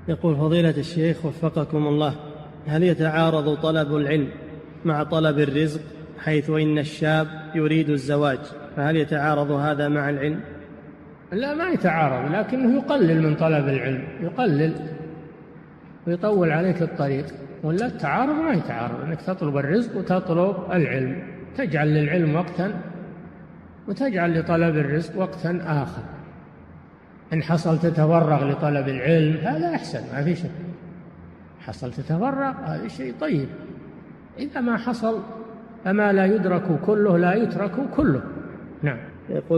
يقول فضيلة الشيخ وفقكم الله، هل يتعارض طلب العلم مع طلب الرزق، حيث إن الشاب يريد الزواج، فهل يتعارض هذا مع العلم؟ لا، ما يتعارض، لكنه يقلل من طلب العلم، يقلل ويطول عليك الطريق. ولا التعارض ما يتعارض، أنك تطلب الرزق وتطلب العلم، تجعل للعلم وقتا وتجعل لطلب الرزق وقتا آخر. إن حصل تتفرغ لطلب العلم هذا أحسن، ما في شك، حصل تتفرغ هذا شيء طيب. إذا ما حصل فما لا يدرك كله لا يترك كله. نعم. يقول